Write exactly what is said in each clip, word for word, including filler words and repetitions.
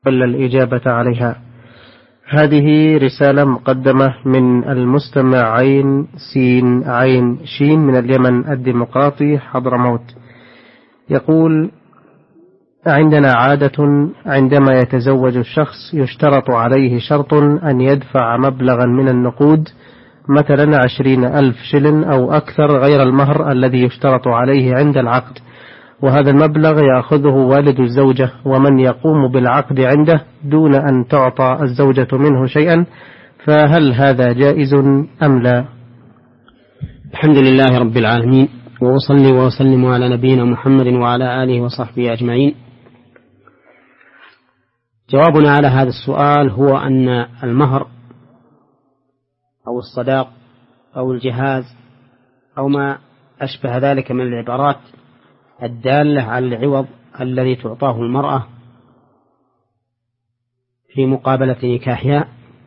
ولا الإجابة عليها. هذه رسالة مقدمة من المستمع عين سين عين شين من اليمن الديمقراطي حضرموت. يقول: عندنا عادة عندما يتزوج الشخص يشترط عليه شرط أن يدفع مبلغا من النقود، مثلا عشرين ألف شلن أو أكثر، غير المهر الذي يشترط عليه عند العقد، وهذا المبلغ يأخذه والد الزوجة ومن يقوم بالعقد عنده دون أن تعطى الزوجة منه شيئا، فهل هذا جائز أم لا؟ الحمد لله رب العالمين، وأصلي وأسلم على نبينا محمد وعلى آله وصحبه أجمعين. جوابنا على هذا السؤال هو أن المهر أو الصداق أو الجهاز أو ما أشبه ذلك من العبارات الدالة على العوض الذي تعطاه المرأة في مقابلة نكاحها،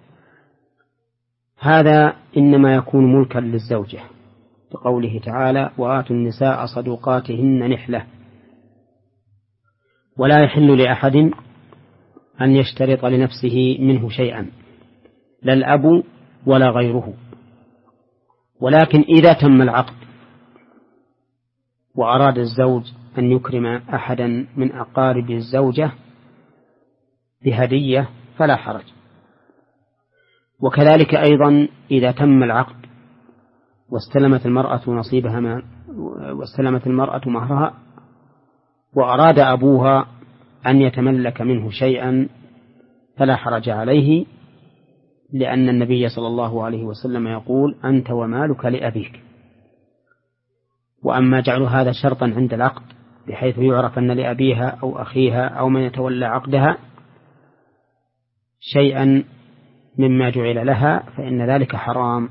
هذا إنما يكون ملكا للزوجة، بقوله تعالى: وآتوا النساء صدقاتهن نحلة. ولا يحل لأحد أن يشترط لنفسه منه شيئا، لا الأب ولا غيره. ولكن إذا تم العقد وأراد الزوج أن يكرم أحدا من أقارب الزوجة بهدية فلا حرج. وكذلك أيضا إذا تم العقد واستلمت المرأة نصيبها ما واستلمت المرأة مهرها وأراد أبوها أن يتملك منه شيئا فلا حرج عليه، لأن النبي صلى الله عليه وسلم يقول: أنت ومالك لأبيك. وأما جعل هذا شرطا عند العقد بحيث يعرف أن لأبيها أو أخيها أو من يتولى عقدها شيئا مما جعل لها فإن ذلك حرام.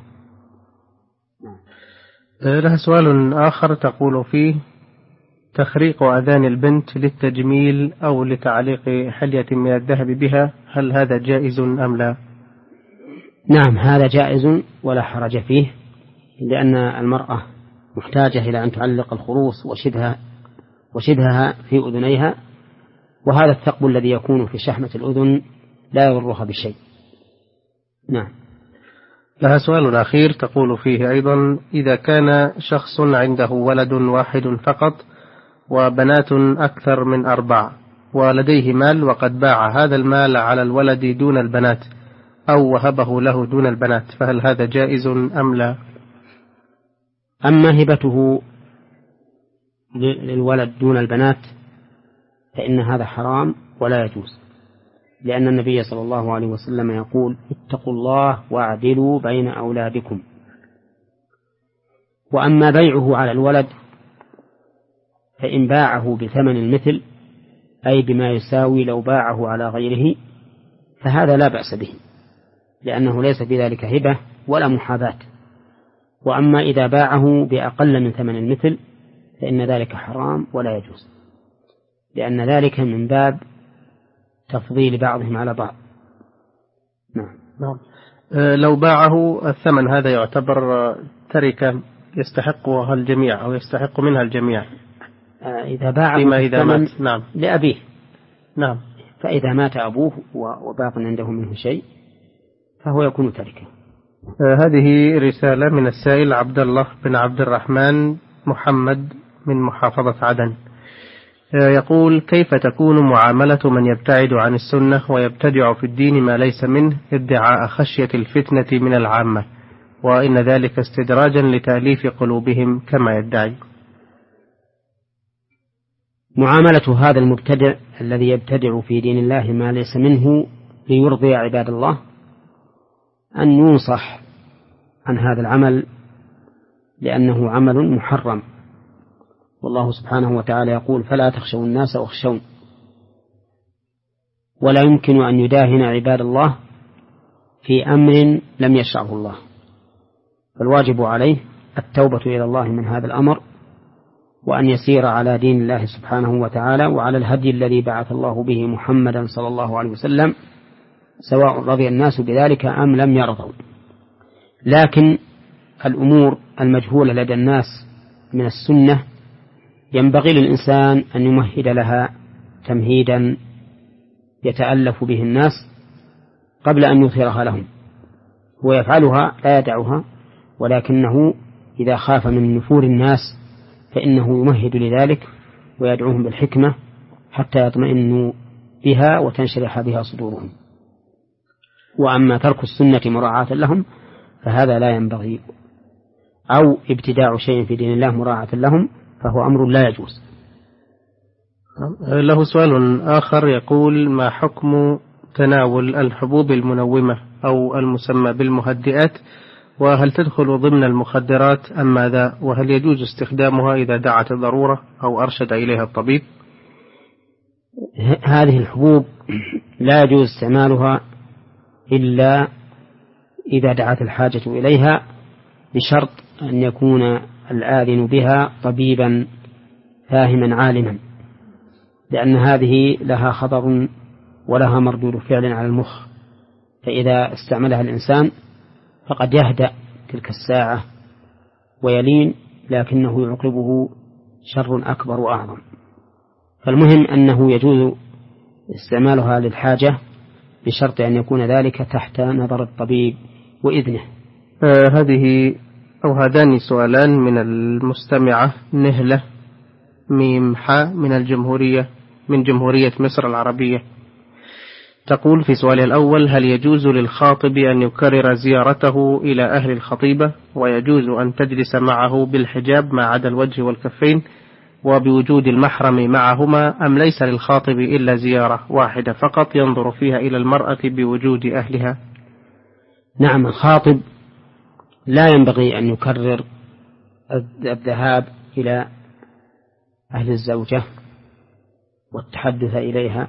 لها سؤال آخر تقول فيه: تخريق أذان البنت للتجميل أو لتعليق حلية من الذهب بها، هل هذا جائز أم لا؟ نعم، هذا جائز ولا حرج فيه، لأن المرأة محتاجة إلى أن تعلق الخروص وشبهها وشبهها في أذنيها، وهذا الثقب الذي يكون في شحمة الأذن لا يضرها بشيء. نعم. لها سؤال أخير تقول فيه أيضا: إذا كان شخص عنده ولد واحد فقط وبنات أكثر من أربع ولديه مال وقد باع هذا المال على الولد دون البنات أو وهبه له دون البنات، فهل هذا جائز أم لا؟ أما هبته للولد دون البنات فإن هذا حرام ولا يجوز، لأن النبي صلى الله عليه وسلم يقول: اتقوا الله واعدلوا بين أولادكم. وأما بيعه على الولد فإن باعه بثمن المثل، أي بما يساوي لو باعه على غيره، فهذا لا بأس به، لأنه ليس في ذلك هبة ولا محاباة. وأما إذا باعه بأقل من ثمن المثل فإن ذلك حرام ولا يجوز، لأن ذلك من باب تفضيل بعضهم على بعض. نعم. نعم. أه لو باعه الثمن هذا يعتبر تركة يستحقها الجميع أو يستحق منها الجميع. أه إذا باعه إذا مات. نعم. لأبيه. نعم. فإذا مات أبوه وباق عنده منه شيء فهو يكون تركة. أه هذه رسالة من السائل عبد الله بن عبد الرحمن محمد من محافظة عدن. يقول: كيف تكون معاملة من يبتعد عن السنة ويبتدع في الدين ما ليس منه ادعاء خشية الفتنة من العامة، وإن ذلك استدراجا لتأليف قلوبهم كما يدعي؟ معاملة هذا المبتدع الذي يبتدع في دين الله ما ليس منه ليرضي عباد الله أن ينصح عن هذا العمل، لأنه عمل محرم، والله سبحانه وتعالى يقول: فلا تخشوا الناس واخشون. ولا يمكن أن يداهن عباد الله في أمر لم يشرعه الله، فالواجب عليه التوبة إلى الله من هذا الأمر، وأن يسير على دين الله سبحانه وتعالى وعلى الهدي الذي بعث الله به محمدا صلى الله عليه وسلم، سواء رضي الناس بذلك أم لم يرضوا. لكن الأمور المجهولة لدى الناس من السنة ينبغي للإنسان أن يمهد لها تمهيدا يتألف به الناس قبل أن يظهرها لهم. هو يفعلها لا يدعها، ولكنه إذا خاف من نفور الناس فإنه يمهد لذلك ويدعوهم بالحكمة حتى يطمئنوا بها وتنشرح بها صدورهم. وأما ترك السنة مراعاة لهم فهذا لا ينبغي، أو ابتداع شيء في دين الله مراعاة لهم فهو أمر لا يجوز. له سؤال آخر يقول: ما حكم تناول الحبوب المنومة أو المسمى بالمهدئات، وهل تدخل ضمن المخدرات أم ماذا؟ وهل يجوز استخدامها إذا دعت الضرورة أو أرشد إليها الطبيب؟ هذه الحبوب لا يجوز استعمالها إلا إذا دعت الحاجة إليها، بشرط أن يكون الآذن بها طبيبا فاهما عالما، لأن هذه لها خطر ولها مردود فعل على المخ، فإذا استعملها الإنسان فقد يهدأ تلك الساعة ويلين، لكنه يعقبه شر أكبر وأعظم. فالمهم أنه يجوز استعمالها للحاجة بشرط أن يكون ذلك تحت نظر الطبيب وإذنه. آه هذه أو هذان سؤالان من المستمعة نهلة ميم حاء من الجمهورية من جمهورية مصر العربية. تقول في سؤالها الأول: هل يجوز للخاطب أن يكرر زيارته إلى أهل الخطيبة، ويجوز أن تجلس معه بالحجاب ما عدا الوجه والكفين وبوجود المحرم معهما، أم ليس للخاطب إلا زيارة واحدة فقط ينظر فيها إلى المرأة بوجود أهلها؟ نعم، الخاطب لا ينبغي أن يكرر الذهاب إلى أهل الزوجة والتحدث إليها،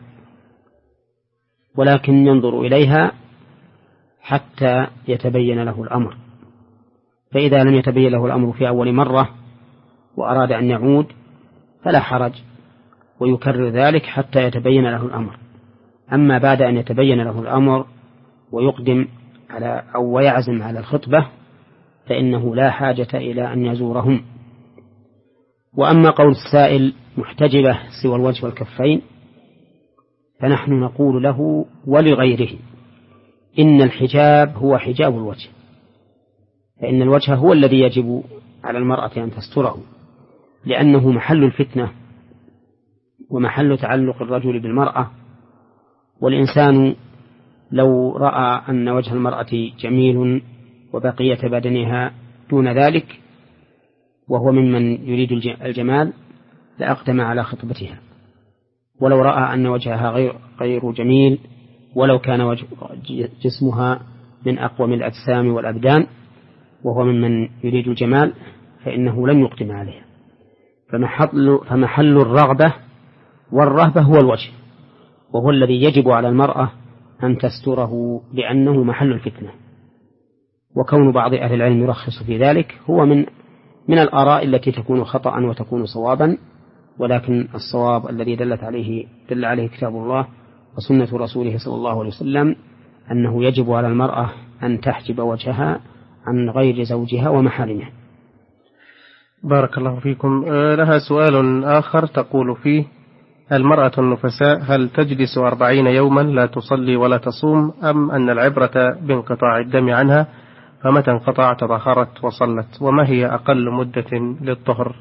ولكن ينظر إليها حتى يتبين له الأمر، فإذا لم يتبين له الأمر في أول مرة وأراد أن يعود فلا حرج، ويكرر ذلك حتى يتبين له الأمر. أما بعد أن يتبين له الأمر ويقدم على أو ويعزم على الخطبة فإنه لا حاجة إلى أن يزورهم. وأما قول السائل محتجبة سوى الوجه والكفين، فنحن نقول له ولغيره إن الحجاب هو حجاب الوجه، فإن الوجه هو الذي يجب على المرأة أن تستره، لأنه محل الفتنة ومحل تعلق الرجل بالمرأة. والإنسان لو رأى أن وجه المرأة جميل وبقية بدنها دون ذلك وهو ممن يريد الجمال لأقدم على خطبتها، ولو رأى أن وجهها غير, غير جميل ولو كان وجه جسمها من أقوم الأجسام والأبدان وهو ممن يريد الجمال فإنه لم يقدم عليها. فمحل, فمحل الرغبة والرهبة هو الوجه، وهو الذي يجب على المرأة أن تستره لأنه محل الفتنة. وكون بعض أهل العلم يرخص في ذلك هو من من الآراء التي تكون خطأ وتكون صوابا، ولكن الصواب الذي دلت عليه دل عليه كتاب الله وسنة رسوله صلى الله عليه وسلم أنه يجب على المرأة أن تحجب وجهها عن غير زوجها ومحارمه. بارك الله فيكم. لها سؤال آخر تقول فيه: المرأة النفساء هل تجلس أربعين يوما لا تصلي ولا تصوم، أم أن العبرة بانقطاع الدم عنها، فمتى انقطع تطهرت وصلت، وما هي أقل مدة للطهر؟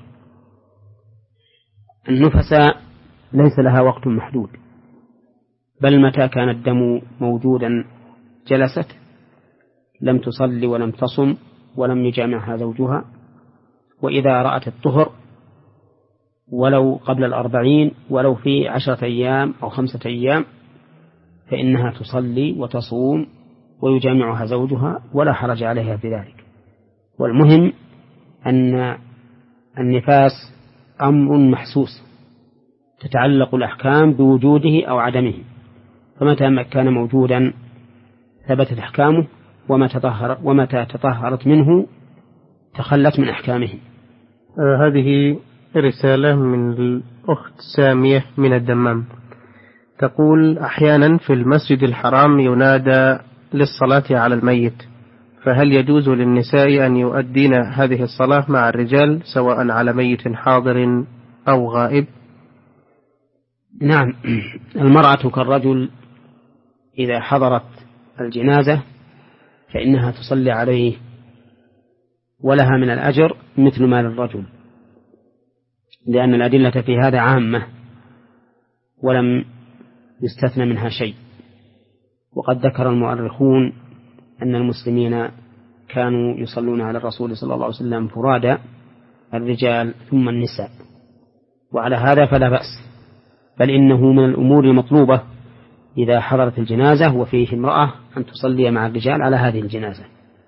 النفساء ليس لها وقت محدود، بل متى كان الدم موجودا جلست، لم تصلي ولم تصم ولم يجامعها زوجها. وإذا رأت الطهر ولو قبل الأربعين ولو في عشرة أيام أو خمسة أيام فإنها تصلي وتصوم ويجامعها زوجها ولا حرج عليها في ذلك. والمهم أن النفاس أمر محسوس تتعلق الأحكام بوجوده أو عدمه، فمتى كان موجودا ثبتت أحكامه، ومتى تطهر ومتى تطهرت منه تخلت من أحكامه. آه هذه رسالة من الأخت سامية من الدمام، تقول: أحيانا في المسجد الحرام ينادى للصلاة على الميت، فهل يجوز للنساء أن يؤدين هذه الصلاة مع الرجال سواء على ميت حاضر أو غائب؟ نعم، المرأة كالرجل إذا حضرت الجنازة فإنها تصلي عليه ولها من الأجر مثل ما للرجل، لأن الأدلة في هذا عامة ولم يستثنى منها شيء. وقد ذكر المؤرخون أن المسلمين كانوا يصلون على الرسول صلى الله عليه وسلم فرادى، الرجال ثم النساء، وعلى هذا فلا بأس، بل إنه من الأمور المطلوبة إذا حضرت الجنازة وفيه امرأة أن تصلي مع الرجال على هذه الجنازة.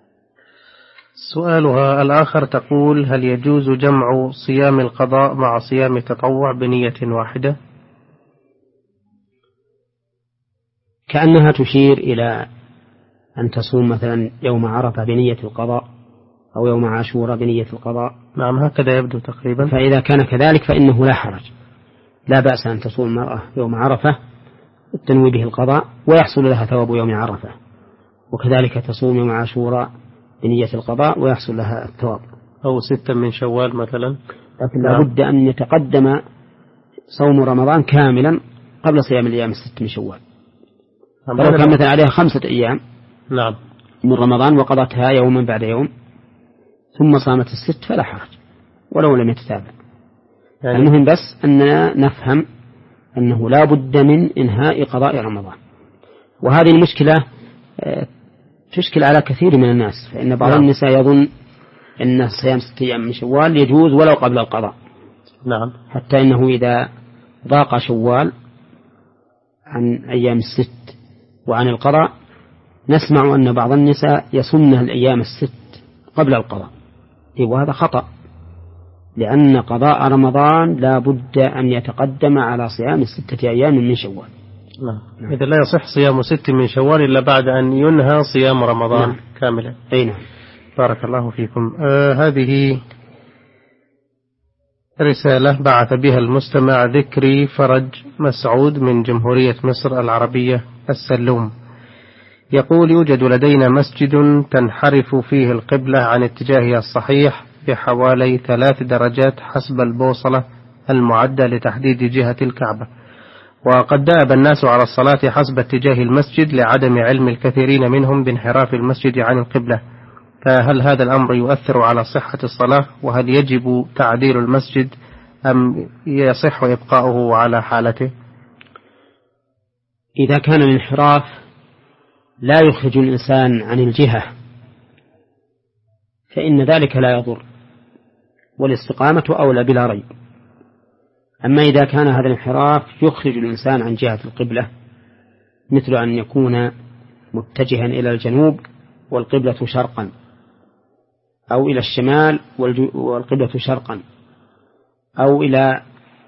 سؤالها الآخر تقول: هل يجوز جمع صيام القضاء مع صيام التطوع بنية واحدة؟ كأنها تشير إلى أن تصوم مثلا يوم عرفة بنية القضاء أو يوم عاشوراء بنية القضاء. نعم، هكذا يبدو تقريبا. فإذا كان كذلك فإنه لا حرج، لا بأس أن تصوم المرأة يوم عرفة تنوي به القضاء ويحصل لها ثواب يوم عرفة، وكذلك تصوم يوم عاشوراء بنية القضاء ويحصل لها الثواب. أو ستة من شوال مثلا. لكن لا بد أن يتقدم صوم رمضان كاملا قبل صيام الأيام الست من شوال. فلو كان مثلا عليها خمسة أيام نعم من رمضان وقضتها يوما بعد يوم ثم صامت الست فلا حرج ولو لم يتتابع. يعني المهم بس أننا نفهم أنه لا بد من إنهاء قضاء رمضان، وهذه المشكلة تشكل على كثير من الناس، فإن بعض نعم. النساء يظن أن صيام ستة أيام من شوال يجوز ولو قبل القضاء. نعم. حتى إنه إذا ضاق شوال عن أيام الست وعن القضاء نسمع أن بعض النساء يصمن الأيام الست قبل القضاء، وهذا خطأ، لأن قضاء رمضان لا بد أن يتقدم على صيام الستة أيام من شوال. نعم. إذا لا يصح صيام ست من شوال إلا بعد أن ينهى صيام رمضان نعم. كاملا. أي نعم. بارك الله فيكم. آه هذه رسالة بعث بها المستمع ذكري فرج مسعود من جمهورية مصر العربية السلوم، يقول: يوجد لدينا مسجد تنحرف فيه القبلة عن اتجاهها الصحيح بحوالي ثلاث درجات حسب البوصلة المعدة لتحديد جهة الكعبة، وقد دأب الناس على الصلاة حسب اتجاه المسجد لعدم علم الكثيرين منهم بانحراف المسجد عن القبلة، فهل هذا الأمر يؤثر على صحة الصلاة؟ وهل يجب تعديل المسجد أم يصح إبقاؤه على حالته؟ إذا كان الانحراف لا يخرج الإنسان عن الجهة فإن ذلك لا يضر، والاستقامة أولى بلا ريب. أما إذا كان هذا الانحراف يخرج الإنسان عن جهة القبلة، مثل أن يكون متجها إلى الجنوب والقبلة شرقا، أو إلى الشمال والقبلة شرقا، أو إلى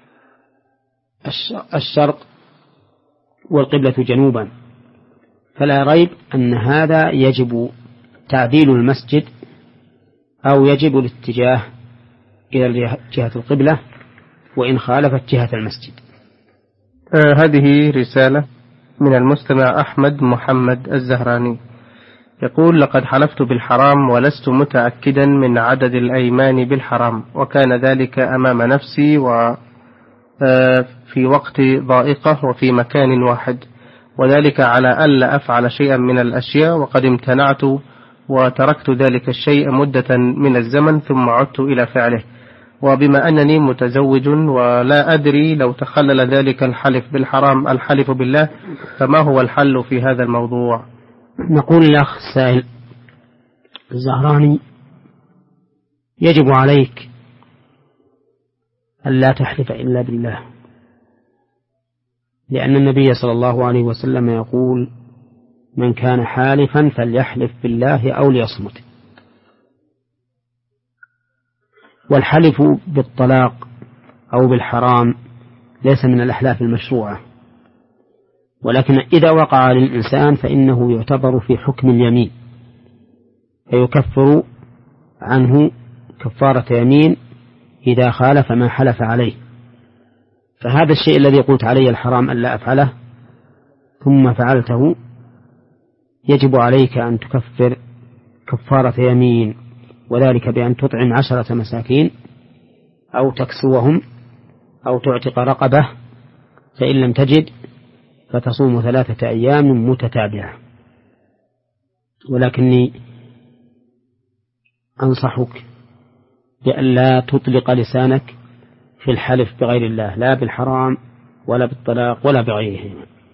الشرق والقبلة جنوبا، فلا ريب أن هذا يجب تعديل المسجد أو يجب الاتجاه إلى جهة القبلة وإن خالفت جهة المسجد. آه هذه رسالة من المستمع أحمد محمد الزهراني، يقول: لقد حلفت بالحرام ولست متأكدا من عدد الأيمان بالحرام، وكان ذلك أمام نفسي وفي وقت ضائقة وفي مكان واحد، وذلك على ألا أفعل شيئا من الأشياء، وقد امتنعت وتركت ذلك الشيء مدة من الزمن ثم عدت إلى فعله، وبما أنني متزوج ولا أدري لو تخلل ذلك الحلف بالحرام الحلف بالله، فما هو الحل في هذا الموضوع؟ نقول لأخ السائل الزهراني: يجب عليك ألا تحلف إلا بالله، لأن النبي صلى الله عليه وسلم يقول: من كان حالفا فليحلف بالله أو ليصمت. والحلف بالطلاق أو بالحرام ليس من الأحلاف المشروعة، ولكن إذا وقع للإنسان فإنه يعتبر في حكم اليمين، فيكفر عنه كفارة يمين إذا خالف ما حلف عليه. فهذا الشيء الذي قلت عليه الحرام ألا أفعله ثم فعلته يجب عليك أن تكفر كفارة يمين، وذلك بأن تطعم عشرة مساكين أو تكسوهم أو تعتق رقبة، فإن لم تجد فتصوم ثلاثة أيام متتابعة. ولكني أنصحك بأن لا تطلق لسانك في الحلف بغير الله، لا بالحرام ولا بالطلاق ولا بغيره.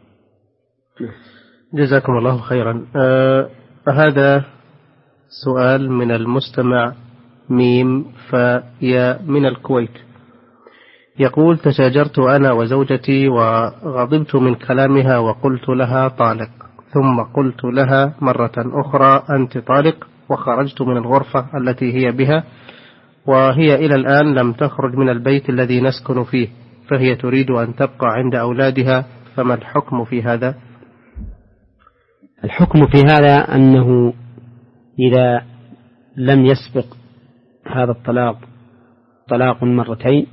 جزاكم الله خيرا. آه هذا سؤال من المستمع ميم فيا من الكويت، يقول: تشاجرت أنا وزوجتي وغضبت من كلامها وقلت لها طالق، ثم قلت لها مرة أخرى أنت طالق، وخرجت من الغرفة التي هي بها، وهي إلى الآن لم تخرج من البيت الذي نسكن فيه، فهي تريد أن تبقى عند أولادها، فما الحكم في هذا؟ الحكم في هذا أنه إذا لم يسبق هذا الطلاق طلاق مرتين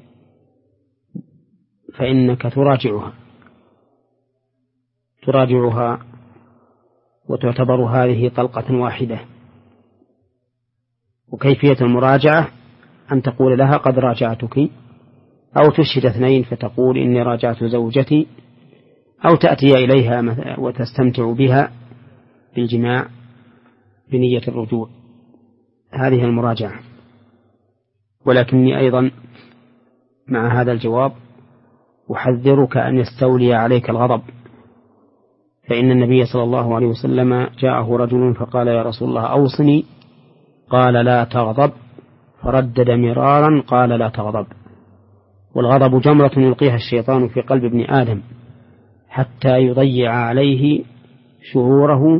فإنك تراجعها تراجعها وتعتبر هذه طلقة واحدة. وكيفية المراجعة أن تقول لها قد راجعتك، أو تشهد اثنين فتقول إني راجعت زوجتي، أو تأتي إليها وتستمتع بها بالجماع بنية الرجوع. هذه المراجعة. ولكني أيضا مع هذا الجواب أحذرك أن يستولي عليك الغضب، فإن النبي صلى الله عليه وسلم جاءه رجل فقال: يا رسول الله أوصني، قال: لا تغضب، فردد مرارا قال: لا تغضب. والغضب جمرة يلقيها الشيطان في قلب ابن آدم حتى يضيع عليه شعوره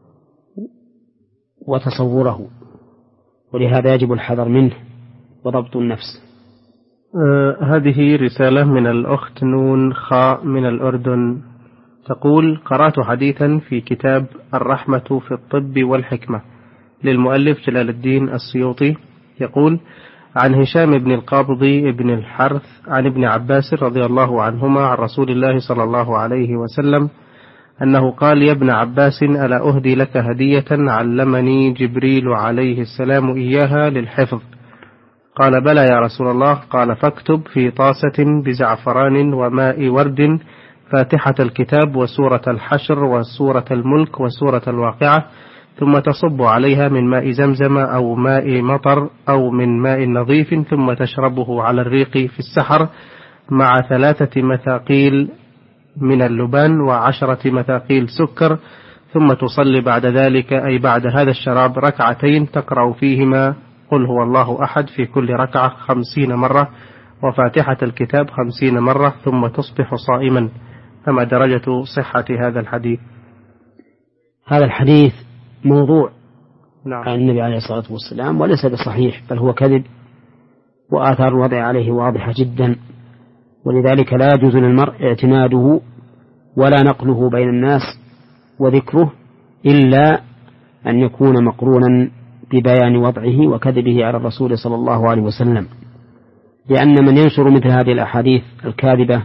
وتصوره، ولهذا يجب الحذر منه وضبط النفس. آه هذه رسالة من الأخت نون خاء من الأردن، تقول: قرأت حديثا في كتاب الرحمة في الطب والحكمة للمؤلف جلال الدين السيوطي، يقول: عن هشام بن القابض بن الحرث عن ابن عباس رضي الله عنهما عن رسول الله صلى الله عليه وسلم أنه قال: يا ابن عباس، ألا أهدي لك هدية علمني جبريل عليه السلام إياها للحفظ؟ قال: بلى يا رسول الله. قال: فاكتب في طاسة بزعفران وماء ورد فاتحة الكتاب وسورة الحشر وسورة الملك وسورة الواقعة، ثم تصب عليها من ماء زمزم أو ماء مطر أو من ماء نظيف، ثم تشربه على الريق في السحر مع ثلاثة مثاقيل من اللبان وعشرة مثاقيل سكر، ثم تصلي بعد ذلك أي بعد هذا الشراب ركعتين تقرأ فيهما قل هو الله أحد في كل ركعة خمسين مرة وفاتحة الكتاب خمسين مرة، ثم تصبح صائما. فما درجة صحة هذا الحديث؟ هذا الحديث موضوع نعم. عن النبي عليه الصلاة والسلام، وليس بصحيح، بل هو كذب، وآثار الوضع عليه واضحة جدا، ولذلك لا يجوز للمرء اعتماده ولا نقله بين الناس وذكره إلا أن يكون مقرونا ببيان وضعه وكذبه على الرسول صلى الله عليه وسلم، لأن من ينشر مثل هذه الأحاديث الكاذبة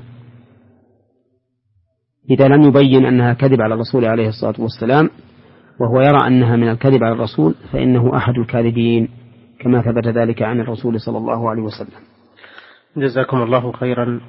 إذا لم يبين أنها كذب على الرسول عليه الصلاة والسلام وهو يرى أنها من الكذب على الرسول فإنه أحد الكاذبين، كما ثبت ذلك عن الرسول صلى الله عليه وسلم. جزاكم الله خيرا.